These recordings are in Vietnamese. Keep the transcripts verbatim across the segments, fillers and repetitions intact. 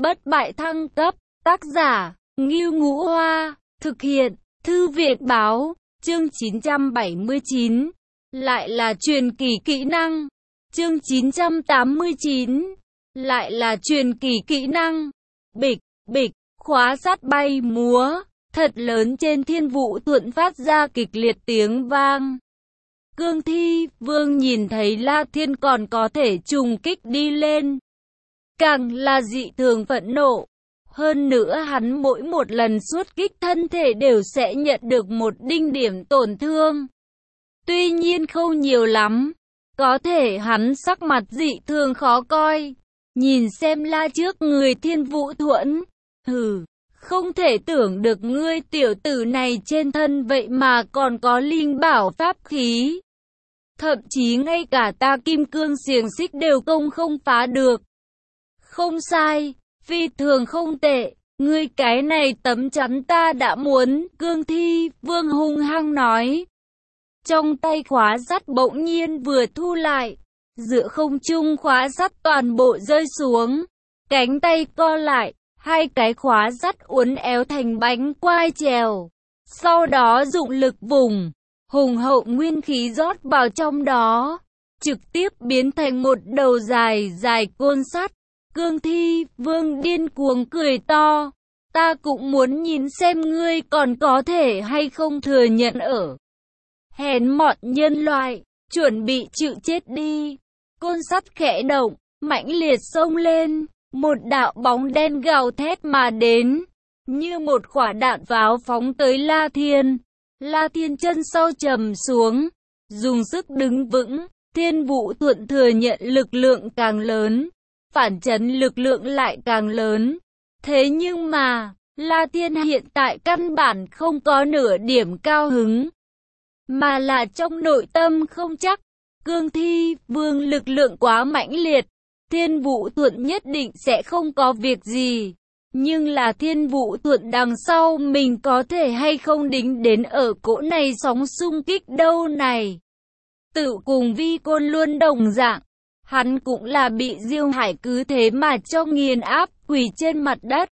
bất bại thăng cấp, tác giả, Ngưu Ngũ Hoa, thực hiện, Thư viện Báo, chương chín trăm bảy mươi chín, lại là truyền kỳ kỹ năng, chương chín trăm tám mươi chín, lại là truyền kỳ kỹ năng, bịch, bịch, khóa sắt bay múa, thật lớn trên thiên vũ thuận phát ra kịch liệt tiếng vang. Cương Thi Vương nhìn thấy La Thiên còn có thể trùng kích đi lên, càng là dị thường phẫn nộ. Hơn nữa hắn mỗi một lần xuất kích thân thể đều sẽ nhận được một đinh điểm tổn thương. Tuy nhiên không nhiều lắm, có thể hắn sắc mặt dị thường khó coi. Nhìn xem La trước người Thiên Vũ Thuẫn, hừ, không thể tưởng được ngươi tiểu tử này trên thân vậy mà còn có linh bảo pháp khí. Thậm chí ngay cả ta kim cương xiềng xích đều công không phá được. Không sai, phi thường không tệ, ngươi cái này tấm chắn ta đã muốn, Cương Thi Vương hung hăng nói. Trong tay khóa sắt bỗng nhiên vừa thu lại, giữa không trung khóa sắt toàn bộ rơi xuống, cánh tay co lại, hai cái khóa sắt uốn éo thành bánh quai trèo, sau đó dụng lực vùng, hùng hậu nguyên khí rót vào trong đó, trực tiếp biến thành một đầu dài dài côn sắt. Cương Thi Vương điên cuồng cười to, ta cũng muốn nhìn xem ngươi còn có thể hay không thừa nhận ở. Hèn mọn nhân loại, chuẩn bị chịu chết đi. Côn sắt khẽ động, mãnh liệt xông lên, một đạo bóng đen gào thét mà đến, như một quả đạn pháo phóng tới La Thiên. La Thiên chân sau trầm xuống, dùng sức đứng vững, Thiên Vũ Thuận thừa nhận lực lượng càng lớn, phản chấn lực lượng lại càng lớn. Thế nhưng mà, La Thiên hiện tại căn bản không có nửa điểm cao hứng, mà là trong nội tâm không chắc. Cương Thi Vương lực lượng quá mãnh liệt, Thiên Vũ Thuận nhất định sẽ không có việc gì. Nhưng là Thiên Vũ Thuận đằng sau mình có thể hay không đính đến ở cỗ này sóng xung kích đâu này. Tự cùng Vi Côn luôn đồng dạng, hắn cũng là bị Diêu Hải cứ thế mà cho nghiền áp, quỳ trên mặt đất.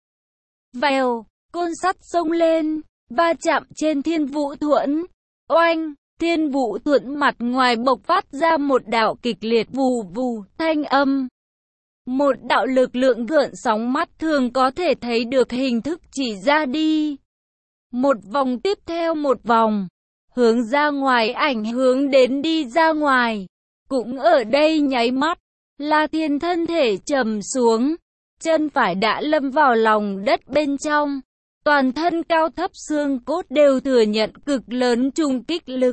Vèo, côn sắt xông lên, va chạm trên Thiên Vũ Thuận. Oanh, Thiên Vũ Thuận mặt ngoài bộc phát ra một đạo kịch liệt vù vù thanh âm. Một đạo lực lượng gợn sóng mắt thường có thể thấy được hình thức chỉ ra đi. Một vòng tiếp theo một vòng, hướng ra ngoài ảnh hướng đến đi ra ngoài. Cũng ở đây nháy mắt, La Thiên thân thể trầm xuống, chân phải đã lâm vào lòng đất bên trong. Toàn thân cao thấp xương cốt đều thừa nhận cực lớn trùng kích lực.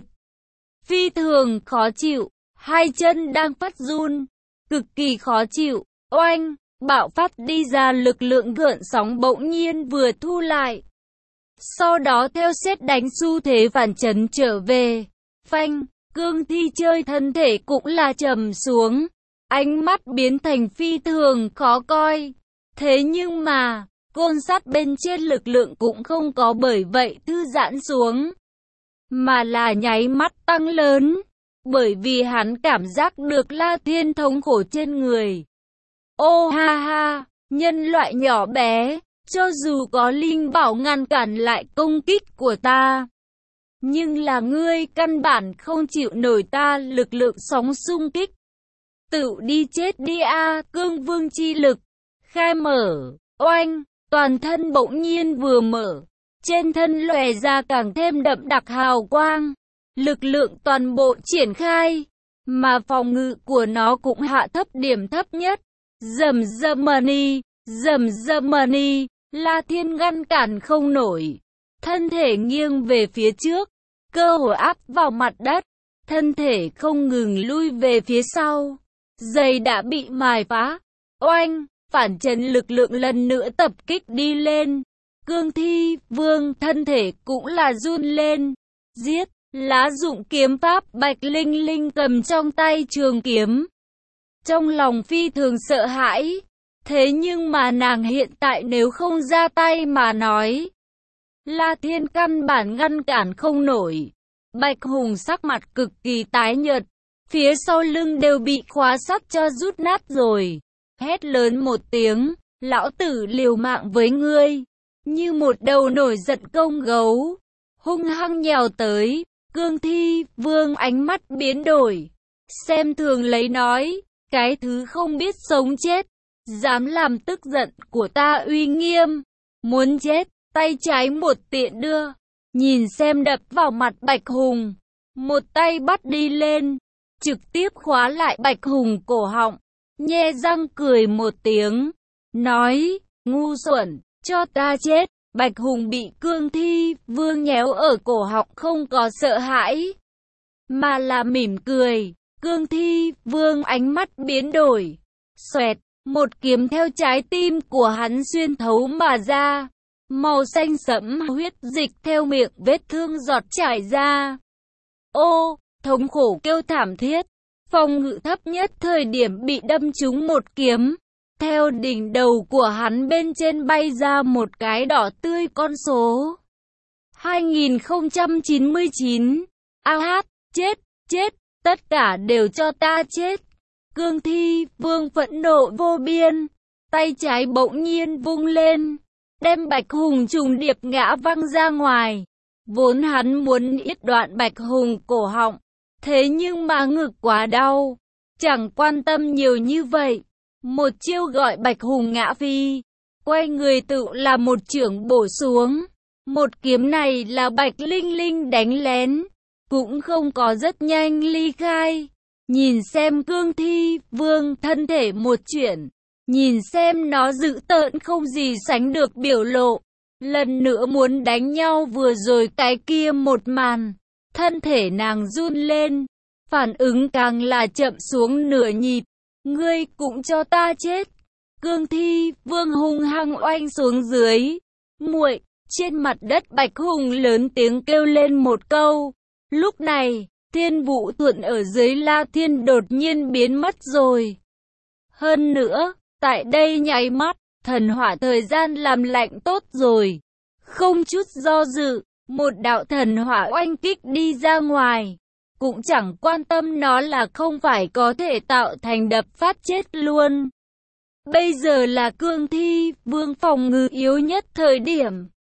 Phi thường khó chịu, hai chân đang phát run, cực kỳ khó chịu. Oanh, bạo phát đi ra lực lượng gợn sóng bỗng nhiên vừa thu lại. Sau đó theo sét đánh xu thế phản chấn trở về. Phanh, Cương Thi chơi thân thể cũng là trầm xuống, ánh mắt biến thành phi thường khó coi. Thế nhưng mà, côn sắt bên trên lực lượng cũng không có bởi vậy thư giãn xuống, mà là nháy mắt tăng lớn, bởi vì hắn cảm giác được La Thiên thống khổ trên người. Ô ha ha, nhân loại nhỏ bé, cho dù có linh bảo ngăn cản lại công kích của ta, nhưng là ngươi căn bản không chịu nổi ta lực lượng sóng xung kích. Tự đi chết đi a, Cương Vương chi lực, khai mở, oanh, toàn thân bỗng nhiên vừa mở, trên thân lòe ra càng thêm đậm đặc hào quang, lực lượng toàn bộ triển khai, mà phòng ngự của nó cũng hạ thấp điểm thấp nhất. Dầm Germany, dầm Germany, La Thiên ngăn cản không nổi, thân thể nghiêng về phía trước, cơ hồ áp vào mặt đất, thân thể không ngừng lui về phía sau, giày đã bị mài phá. Oanh, phản chấn lực lượng lần nữa tập kích đi lên, Cương Thi Vương thân thể cũng là run lên. Giết, lá dụng kiếm pháp Bạch Linh Linh cầm trong tay trường kiếm, trong lòng phi thường sợ hãi. Thế nhưng mà nàng hiện tại nếu không ra tay mà nói, La Thiên căn bản ngăn cản không nổi. Bạch Hùng sắc mặt cực kỳ tái nhợt, phía sau lưng đều bị khóa sắt cho rút nát rồi. Hét lớn một tiếng, Lão tử liều mạng với ngươi. Như một đầu nổi giận công gấu, hung hăng nhào tới. Cương Thi Vương ánh mắt biến đổi, xem thường lấy nói, cái thứ không biết sống chết, dám làm tức giận của ta uy nghiêm, muốn chết, tay trái một tiện đưa, nhìn xem đập vào mặt Bạch Hùng, một tay bắt đi lên, trực tiếp khóa lại Bạch Hùng cổ họng, nhe răng cười một tiếng, nói, ngu xuẩn, cho ta chết. Bạch Hùng bị Cương Thi Vương nhéo ở cổ họng không có sợ hãi, mà là mỉm cười. Cương Thi Vương ánh mắt biến đổi, xoẹt, một kiếm theo trái tim của hắn xuyên thấu mà ra, màu xanh sẫm huyết dịch theo miệng vết thương giọt chảy ra. Ô, thống khổ kêu thảm thiết, phòng ngự thấp nhất thời điểm bị đâm trúng một kiếm. Theo đỉnh đầu của hắn bên trên bay ra một cái đỏ tươi con số. hai nghìn không trăm chín mươi chín. A hát, chết, chết, tất cả đều cho ta chết. Cương Thi Vương phẫn nộ vô biên, tay trái bỗng nhiên vung lên, đem Bạch Hùng trùng điệp ngã văng ra ngoài. Vốn hắn muốn yết đoạn Bạch Hùng cổ họng, thế nhưng mà ngực quá đau, chẳng quan tâm nhiều như vậy. Một chiêu gọi Bạch Hùng ngã phi, quay người tự là một chưởng bổ xuống. Một kiếm này là Bạch Linh Linh đánh lén, cũng không có rất nhanh ly khai. Nhìn xem Cương Thi Vương thân thể một chuyển, nhìn xem nó dữ tợn không gì sánh được biểu lộ. Lần nữa muốn đánh nhau vừa rồi cái kia một màn, thân thể nàng run lên, phản ứng càng là chậm xuống nửa nhịp. Ngươi cũng cho ta chết. Cương Thi Vương hung hăng oanh xuống dưới. Muội, trên mặt đất Bạch Hùng lớn tiếng kêu lên một câu. Lúc này, Thiên Vũ Thuận ở dưới La Thiên đột nhiên biến mất rồi. Hơn nữa, tại đây nháy mắt, thần hỏa thời gian làm lạnh tốt rồi. Không chút do dự, một đạo thần hỏa oanh kích đi ra ngoài. Cũng chẳng quan tâm nó là không phải có thể tạo thành đập phát chết luôn. Bây giờ là Cương Thi Vương phòng ngự yếu nhất thời điểm.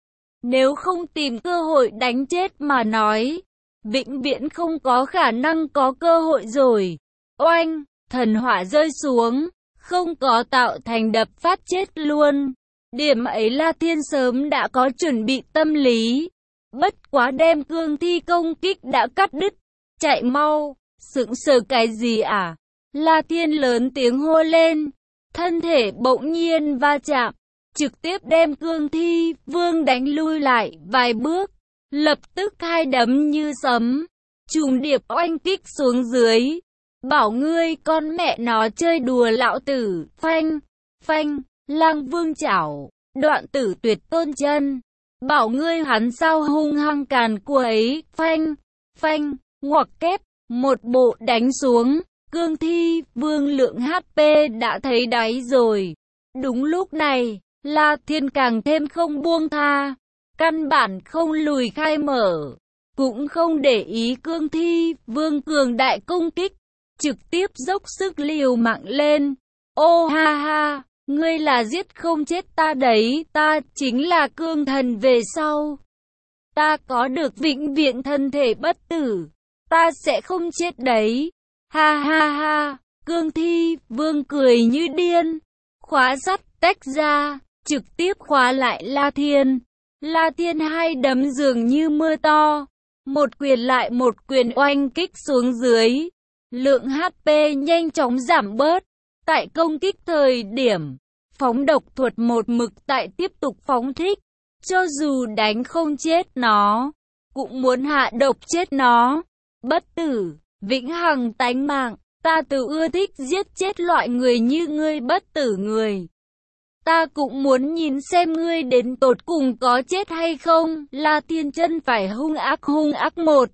Nếu không tìm cơ hội đánh chết mà nói, vĩnh viễn không có khả năng có cơ hội rồi. Oanh, thần hỏa rơi xuống, không có tạo thành đập phát chết luôn. Điểm ấy La Thiên sớm đã có chuẩn bị tâm lý. Bất quá đem Cương Thi công kích đã cắt đứt. Chạy mau, sững sờ cái gì à? La Thiên lớn tiếng hô lên, thân thể bỗng nhiên va chạm, trực tiếp đem Cương Thi Vương đánh lui lại vài bước, lập tức hai đấm như sấm, trùng điệp oanh kích xuống dưới. Bảo ngươi con mẹ nó chơi đùa lão tử, phanh, phanh, Lang Vương chảo, đoạn tử tuyệt tôn chân. Bảo ngươi hắn sao hung hăng càn quấy, phanh, phanh. Ngoặc kép, một bộ đánh xuống, Cương Thi Vương lượng hát pê đã thấy đáy rồi. Đúng lúc này, La Thiên càng thêm không buông tha, căn bản không lùi khai mở, cũng không để ý Cương Thi Vương cường đại công kích, trực tiếp dốc sức liều mạng lên. Ô ha ha, ngươi là giết không chết ta đấy, ta chính là cương thần về sau. Ta có được vĩnh viễn thân thể bất tử. Ta sẽ không chết đấy. Ha ha ha, Cương Thi Vương cười như điên. Khóa sắt tách ra, trực tiếp khóa lại La Thiên. La Thiên hai đấm dường như mưa to. Một quyền lại một quyền oanh kích xuống dưới. Lượng hát pê nhanh chóng giảm bớt. Tại công kích thời điểm, phóng độc thuật một mực tại tiếp tục phóng thích. Cho dù đánh không chết nó, cũng muốn hạ độc chết nó. Bất tử, vĩnh hằng tánh mạng, ta tự ưa thích giết chết loại người như ngươi bất tử người. Ta cũng muốn nhìn xem ngươi đến tột cùng có chết hay không. La Thiên chân phải hung ác hung ác một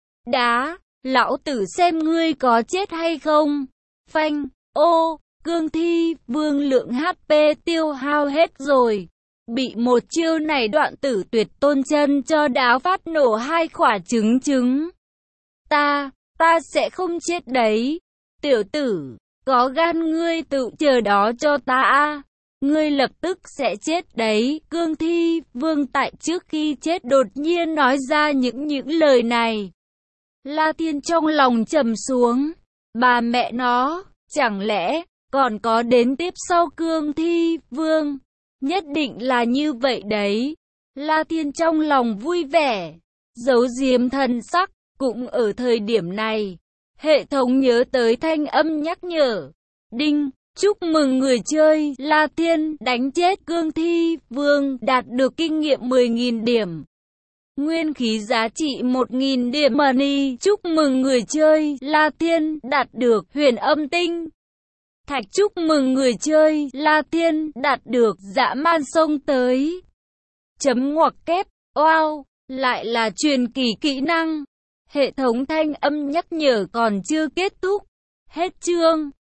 đá, lão tử xem ngươi có chết hay không. Phanh, ô, Cương Thi Vương lượng hát pê tiêu hao hết rồi. Bị một chiêu này đoạn tử tuyệt tôn chân cho đá phát nổ hai quả trứng trứng. Ta, ta sẽ không chết đấy. Tiểu tử, có gan ngươi tự chờ đó cho ta a. Ngươi lập tức sẽ chết đấy. Cương Thi Vương tại trước khi chết đột nhiên nói ra những những lời này. La Thiên trong lòng trầm xuống. Bà mẹ nó, chẳng lẽ còn có đến tiếp sau Cương Thi Vương? Nhất định là như vậy đấy. La Thiên trong lòng vui vẻ, giấu giếm thần sắc. Cũng ở thời điểm này, hệ thống nhớ tới thanh âm nhắc nhở. Đinh, chúc mừng người chơi La Thiên đánh chết Cương Thi Vương, đạt được kinh nghiệm mười nghìn điểm. Nguyên khí giá trị một nghìn điểm money. Chúc mừng người chơi La Thiên đạt được huyền âm tinh thạch. Chúc mừng người chơi La Thiên đạt được dã man sông tới. Chấm ngoặc kép. Wow, lại là truyền kỳ kỹ năng. Hệ thống thanh âm nhắc nhở còn chưa kết thúc. Hết chương.